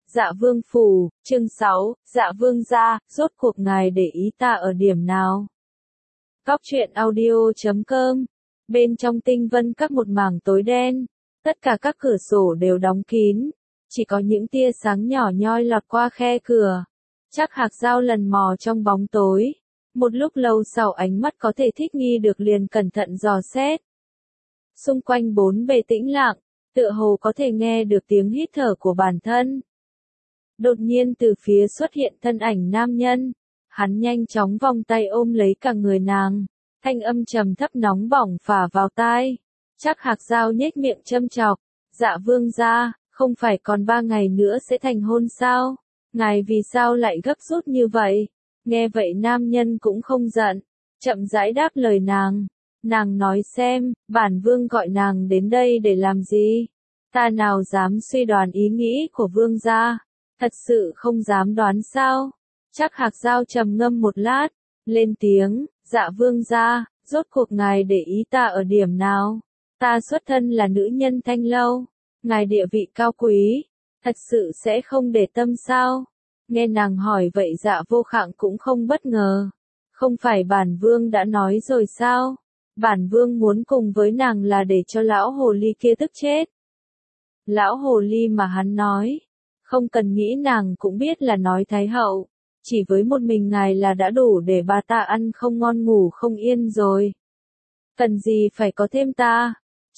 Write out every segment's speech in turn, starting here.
Dạ Vương Phủ, chương 6, Dạ Vương gia, rốt cuộc ngài để ý ta ở điểm nào? Góc truyện audio.com. Bên trong tinh vân các một mảng tối đen, tất cả các cửa sổ đều đóng kín, chỉ có những tia sáng nhỏ nhoi lọt qua khe cửa. Chắc Hạc Giao lần mò trong bóng tối, một lúc lâu sau ánh mắt có thể thích nghi được liền cẩn thận dò xét. Xung quanh bốn bề tĩnh lặng, tựa hồ có thể nghe được tiếng hít thở của bản thân. Đột nhiên từ phía xuất hiện thân ảnh nam nhân, hắn nhanh chóng vòng tay ôm lấy cả người nàng, thanh âm trầm thấp nóng bỏng phả vào tai. Chắc Hạc Giao nhếch miệng châm chọc, Dạ Vương gia, không phải còn 3 ngày nữa sẽ thành hôn sao? Ngài vì sao lại gấp rút như vậy? Nghe vậy nam nhân cũng không giận, chậm rãi đáp lời nàng. Nàng nói xem, bản vương gọi nàng đến đây để làm gì? Ta nào dám suy đoán ý nghĩ của vương gia? Thật sự không dám đoán sao? Chắc Hạc Giao trầm ngâm một lát, lên tiếng, Dạ Vương gia, rốt cuộc ngài để ý ta ở điểm nào? Ta xuất thân là nữ nhân Thanh Lâu, ngài địa vị cao quý, thật sự sẽ không để tâm sao? Nghe nàng hỏi vậy Dạ Vô Khạng cũng không bất ngờ. Không phải bản vương đã nói rồi sao? Bản vương muốn cùng với nàng là để cho lão hồ ly kia tức chết. Lão hồ ly mà hắn nói, không cần nghĩ nàng cũng biết là nói Thái hậu, chỉ với một mình ngài là đã đủ để bà ta ăn không ngon ngủ không yên rồi. Cần gì phải có thêm ta?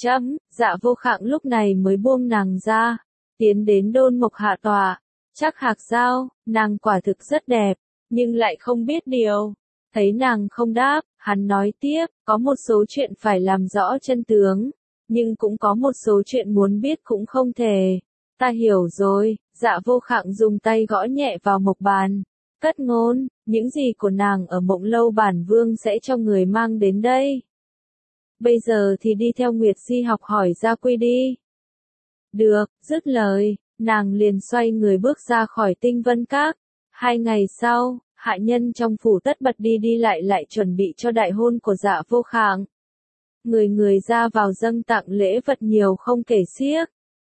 Dạ Vô Khạng lúc này mới buông nàng ra, tiến đến đôn mộc hạ tòa. Chắc Hạc Giao, nàng quả thực rất đẹp, nhưng lại không biết điều. Thấy nàng không đáp, hắn nói tiếp, có một số chuyện phải làm rõ chân tướng, nhưng cũng có một số chuyện muốn biết cũng không thể. Ta hiểu rồi. Dạ Vô Khạng dùng tay gõ nhẹ vào mộc bàn, cất ngôn, những gì của nàng ở Mộng Lâu bản vương sẽ cho người mang đến đây. Bây giờ thì đi theo Nguyệt Di học hỏi gia quy đi. Được, dứt lời, nàng liền xoay người bước ra khỏi Tinh Vân Các. 2 ngày sau, hạ nhân trong phủ tất bật đi lại chuẩn bị cho đại hôn của Dạ Vô Khạng. Người người ra vào dâng tặng lễ vật nhiều không kể xiết.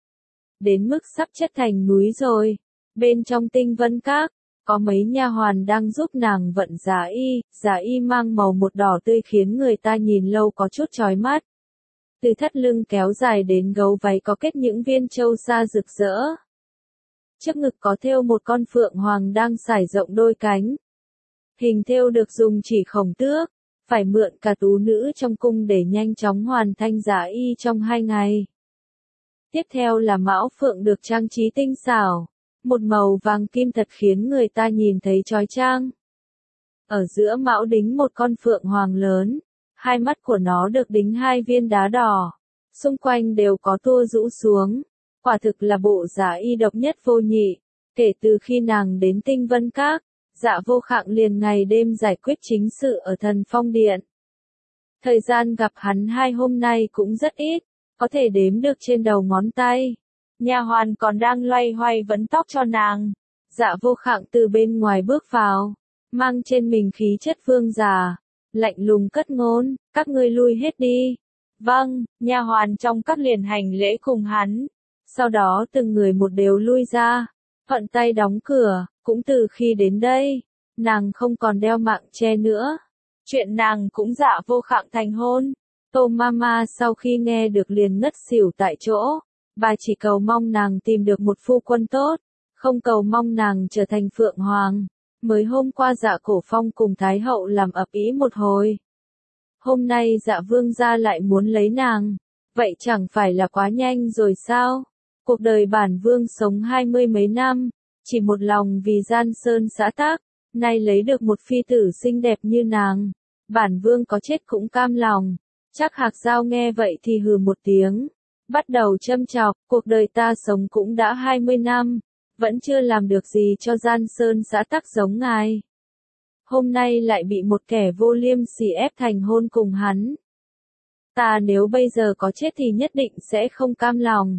Đến mức sắp chất thành núi rồi. Bên trong Tinh Vân Các, có mấy nha hoàn đang giúp nàng vận giá y mang màu một đỏ tươi khiến người ta nhìn lâu có chút chói mắt. Từ thắt lưng kéo dài đến gấu váy có kết những viên châu sa rực rỡ. Trước ngực có thêu một con phượng hoàng đang sải rộng đôi cánh. Hình thêu được dùng chỉ Khổng Tước, phải mượn cả tú nữ trong cung để nhanh chóng hoàn thành giá y trong 2 ngày. Tiếp theo là mão phượng được trang trí tinh xảo, một màu vàng kim thật khiến người ta nhìn thấy chói chang. Ở giữa mão đính một con phượng hoàng lớn, 2 mắt của nó được đính 2 viên đá đỏ, xung quanh đều có tua rũ xuống, quả thực là bộ giá y độc nhất vô nhị. Kể từ khi nàng đến Tinh Vân Các, Dạ Vô Khạng liền ngày đêm giải quyết chính sự ở Thần Phong Điện. Thời gian gặp hắn 2 hôm nay cũng rất ít, có thể đếm được trên đầu ngón tay. Nha hoàn còn đang loay hoay vấn tóc cho nàng. Dạ Vô Khạng từ bên ngoài bước vào, mang trên mình khí chất vương giả, lạnh lùng cất ngôn, các ngươi lui hết đi. Vâng, nha hoàn trong các liền hành lễ cùng hắn. Sau đó từng người một đều lui ra, thuận tay đóng cửa. Cũng từ khi đến đây, nàng không còn đeo mạng che nữa. Chuyện nàng cũng Dạ Vô Khạng thành hôn. Tô Mama sau khi nghe được liền ngất xỉu tại chỗ. Bà chỉ cầu mong nàng tìm được một phu quân tốt, không cầu mong nàng trở thành Phượng Hoàng. Mới hôm qua Dạ Cổ Phong cùng Thái Hậu làm ầm ĩ một hồi. Hôm nay Dạ Vương gia lại muốn lấy nàng. Vậy chẳng phải là quá nhanh rồi sao? Cuộc đời bản vương sống 20 mấy năm, chỉ một lòng vì Giang Sơn xã tắc, nay lấy được một phi tử xinh đẹp như nàng. Bản vương có chết cũng cam lòng. Chắc Hạc Giao nghe vậy thì hừ một tiếng, bắt đầu châm chọc, cuộc đời ta sống cũng đã 20 năm, vẫn chưa làm được gì cho Giang Sơn xã tắc giống ngài. Hôm nay lại bị một kẻ vô liêm sỉ ép thành hôn cùng hắn. Ta nếu bây giờ có chết thì nhất định sẽ không cam lòng.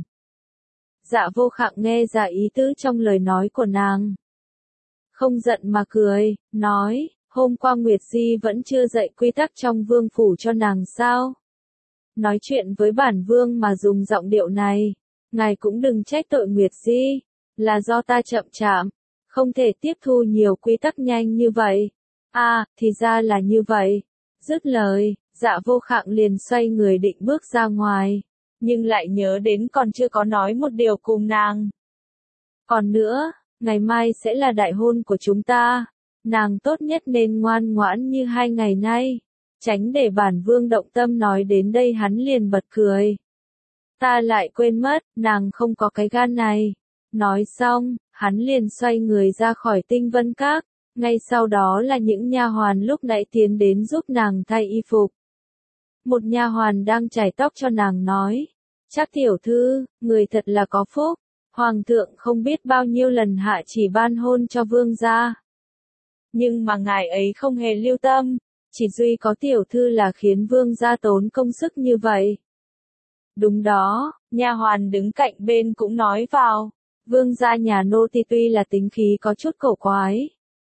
Dạ Vô Khạng nghe ra ý tứ trong lời nói của nàng. Không giận mà cười, nói, hôm qua Nguyệt Di vẫn chưa dạy quy tắc trong vương phủ cho nàng sao? Nói chuyện với bản vương mà dùng giọng điệu này, ngài cũng đừng trách tội Nguyệt Di. là do ta chậm chạp, không thể tiếp thu nhiều quy tắc nhanh như vậy. Thì ra là như vậy. Dứt lời, Dạ Vô Khạng liền xoay người định bước ra ngoài, nhưng lại nhớ đến còn chưa có nói một điều cùng nàng. Còn nữa, ngày mai sẽ là đại hôn của chúng ta, nàng tốt nhất nên ngoan ngoãn như 2 ngày nay, tránh để bản vương động tâm. Nói đến đây hắn liền bật cười. Ta lại quên mất, nàng không có cái gan này. Nói xong, hắn liền xoay người ra khỏi Tinh Vân Các, ngay sau đó là những nha hoàn lúc nãy tiến đến giúp nàng thay y phục. Một nha hoàn đang chải tóc cho nàng nói, Trác tiểu thư, người thật là có phúc, hoàng thượng không biết bao nhiêu lần hạ chỉ ban hôn cho vương gia. Nhưng mà ngài ấy không hề lưu tâm, chỉ duy có tiểu thư là khiến vương gia tốn công sức như vậy. Đúng đó, nha hoàn đứng cạnh bên cũng nói vào, vương gia nhà nô tỳ tuy là tính khí có chút cổ quái,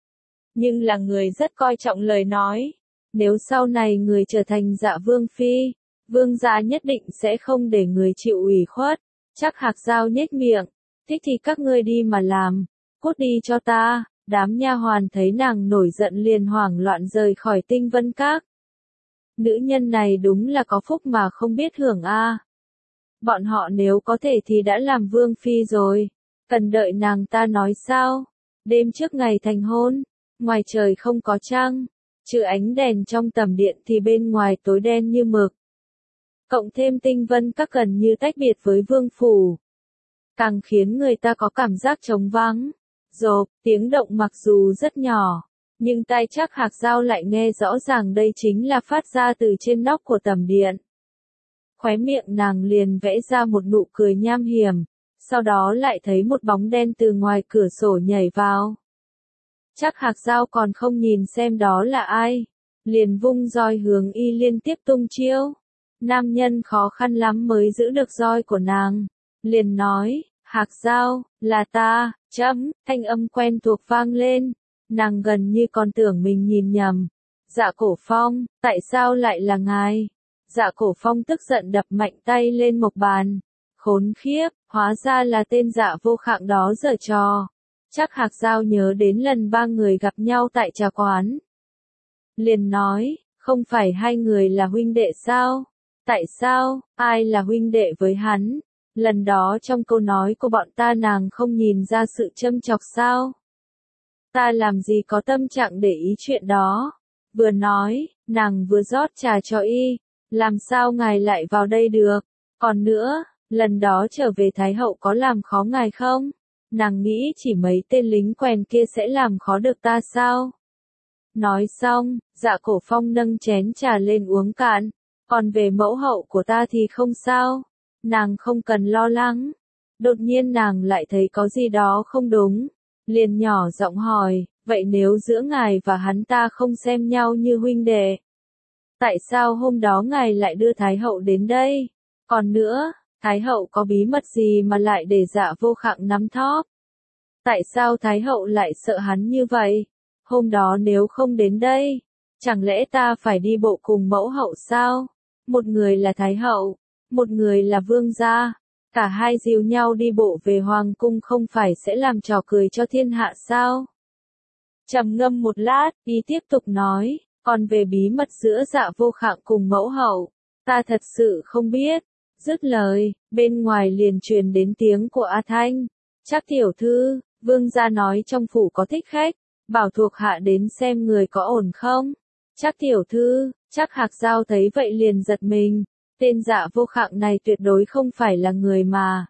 nhưng là người rất coi trọng lời nói. Nếu sau này người trở thành Dạ vương phi, vương gia nhất định sẽ không để người chịu ủy khuất. Chắc Hạc Giao nhếch miệng, thích thì các ngươi đi mà làm, cút đi cho ta. Đám nha hoàn thấy nàng nổi giận liền hoảng loạn rời khỏi Tinh Vân Các. Nữ nhân này đúng là có phúc mà không biết hưởng a. Bọn họ nếu có thể thì đã làm vương phi rồi, cần đợi nàng ta nói sao? Đêm trước ngày thành hôn, ngoài trời không có trăng, trừ ánh đèn trong tầm điện thì bên ngoài tối đen như mực. Cộng thêm Tinh Vân Các gần như tách biệt với vương phủ, càng khiến người ta có cảm giác trống vắng. Rộp, tiếng động mặc dù rất nhỏ, nhưng tai Trác Hạc Giao lại nghe rõ ràng đây chính là phát ra từ trên nóc của tầm điện. Khóe miệng nàng liền vẽ ra một nụ cười nham hiểm, sau đó lại thấy một bóng đen từ ngoài cửa sổ nhảy vào. Trác Hạc Giao còn không nhìn xem đó là ai, liền vung roi hướng y liên tiếp tung chiêu. Nam nhân khó khăn lắm mới giữ được roi của nàng, liền nói, Hạc Giao, là ta. Thanh âm quen thuộc vang lên, nàng gần như còn tưởng mình nhìn nhầm. Dạ Cổ Phong, tại sao lại là ngài? Dạ Cổ Phong tức giận đập mạnh tay lên mộc bàn. Khốn khiếp, hóa ra là tên Dạ Vô Khạng đó giở trò. Chắc Hạc Giao nhớ đến lần 3 người gặp nhau tại trà quán. Liền nói, không phải 2 người là huynh đệ sao? Tại sao, ai là huynh đệ với hắn? Lần đó trong câu nói của bọn ta nàng không nhìn ra sự châm chọc sao? Ta làm gì có tâm trạng để ý chuyện đó. Vừa nói, nàng vừa rót trà cho y. Làm sao ngài lại vào đây được? Còn nữa, lần đó trở về Thái Hậu có làm khó ngài không? Nàng nghĩ chỉ mấy tên lính quèn kia sẽ làm khó được ta sao? Nói xong, Dạ Cổ Phong nâng chén trà lên uống cạn. Còn về mẫu hậu của ta thì không sao. Nàng không cần lo lắng. Đột nhiên nàng lại thấy có gì đó không đúng. Liền nhỏ giọng hỏi, vậy nếu giữa ngài và hắn ta không xem nhau như huynh đệ, tại sao hôm đó ngài lại đưa Thái Hậu đến đây? Còn nữa, Thái Hậu có bí mật gì mà lại để Dạ Vô Khạng nắm thóp? Tại sao Thái Hậu lại sợ hắn như vậy? Hôm đó nếu không đến đây, chẳng lẽ ta phải đi bộ cùng mẫu hậu sao? Một người là Thái Hậu, một người là vương gia, cả hai dìu nhau đi bộ về hoàng cung không phải sẽ làm trò cười cho thiên hạ sao? Trầm ngâm một lát, y tiếp tục nói, còn về bí mật giữa Dạ Vô Khạng cùng mẫu hậu, ta thật sự không biết. Dứt lời, bên ngoài liền truyền đến tiếng của A Thanh. Trác tiểu thư, vương gia nói trong phủ có thích khách, bảo thuộc hạ đến xem người có ổn không? Trác tiểu thư, Trác Hạc Giao thấy vậy liền giật mình. Tên Dạ Vô Khạng này tuyệt đối không phải là người mà.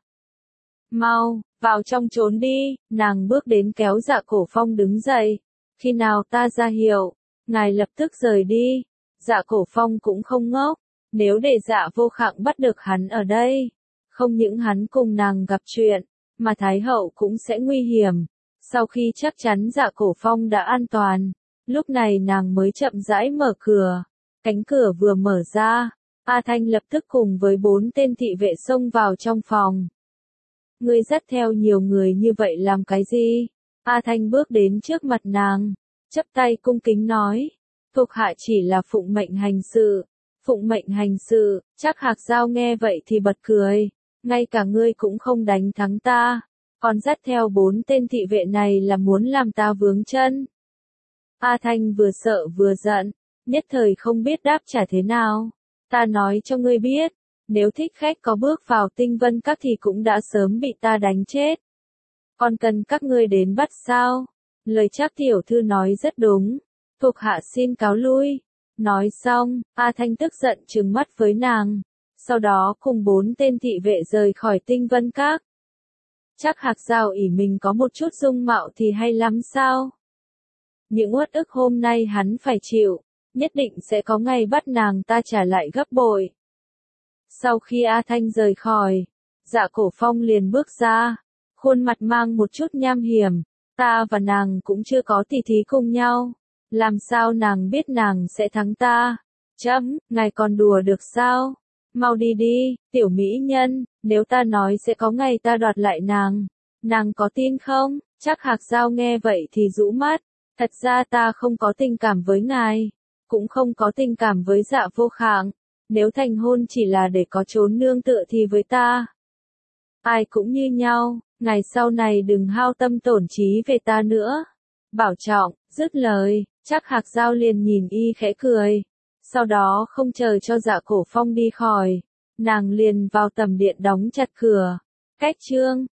Mau, vào trong trốn đi, nàng bước đến kéo Dạ Cổ Phong đứng dậy. Khi nào ta ra hiệu, ngài lập tức rời đi. Dạ Cổ Phong cũng không ngốc, nếu để Dạ Vô Khạng bắt được hắn ở đây, không những hắn cùng nàng gặp chuyện, mà Thái Hậu cũng sẽ nguy hiểm. Sau khi chắc chắn Dạ Cổ Phong đã an toàn, lúc này nàng mới chậm rãi mở cửa. Cánh cửa vừa mở ra, A Thanh lập tức cùng với 4 tên thị vệ xông vào trong phòng. Ngươi dắt theo nhiều người như vậy làm cái gì? A Thanh bước đến trước mặt nàng, chắp tay cung kính nói, thuộc hạ chỉ là phụng mệnh hành sự. Phụng mệnh hành sự. Trác Hạc Giao nghe vậy thì bật cười, ngay cả ngươi cũng không đánh thắng ta, Còn dắt theo 4 tên thị vệ này là muốn làm ta vướng chân. A Thanh vừa sợ vừa giận, nhất thời không biết đáp trả thế nào. Ta nói cho ngươi biết, nếu thích khách có bước vào Tinh Vân Các thì cũng đã sớm bị ta đánh chết. Còn cần các ngươi đến bắt sao? Lời Trác tiểu thư nói rất đúng. Thuộc hạ xin cáo lui. Nói xong, A Thanh tức giận trừng mắt với nàng. Sau đó cùng 4 tên thị vệ rời khỏi Tinh Vân Các. Chắc Hạc Giao ỷ mình có một chút dung mạo thì hay lắm sao? Những uất ức hôm nay hắn phải chịu, nhất định sẽ có ngày bắt nàng ta trả lại gấp bội. Sau khi A Thanh rời khỏi, Dạ Cổ Phong liền bước ra, khuôn mặt mang một chút nham hiểm. Ta và nàng cũng chưa có tỉ thí cùng nhau, làm sao nàng biết nàng sẽ thắng ta? Chấm, ngài còn đùa được sao? Mau đi đi, tiểu mỹ nhân, nếu ta nói sẽ có ngày ta đoạt lại nàng có tin không? Chắc Hạc Giao nghe vậy thì rũ mắt, thật ra ta không có tình cảm với ngài, cũng không có tình cảm với Dạ Vô Khạng, nếu thành hôn chỉ là để có chốn nương tựa thì với ta, ai cũng như nhau, ngày sau này đừng hao tâm tổn trí về ta nữa. Bảo trọng, dứt lời, Chắc Hạc Giao liền nhìn y khẽ cười. Sau đó không chờ cho Dạ Cổ Phong đi khỏi, nàng liền vào tầm điện đóng chặt cửa. Cách chương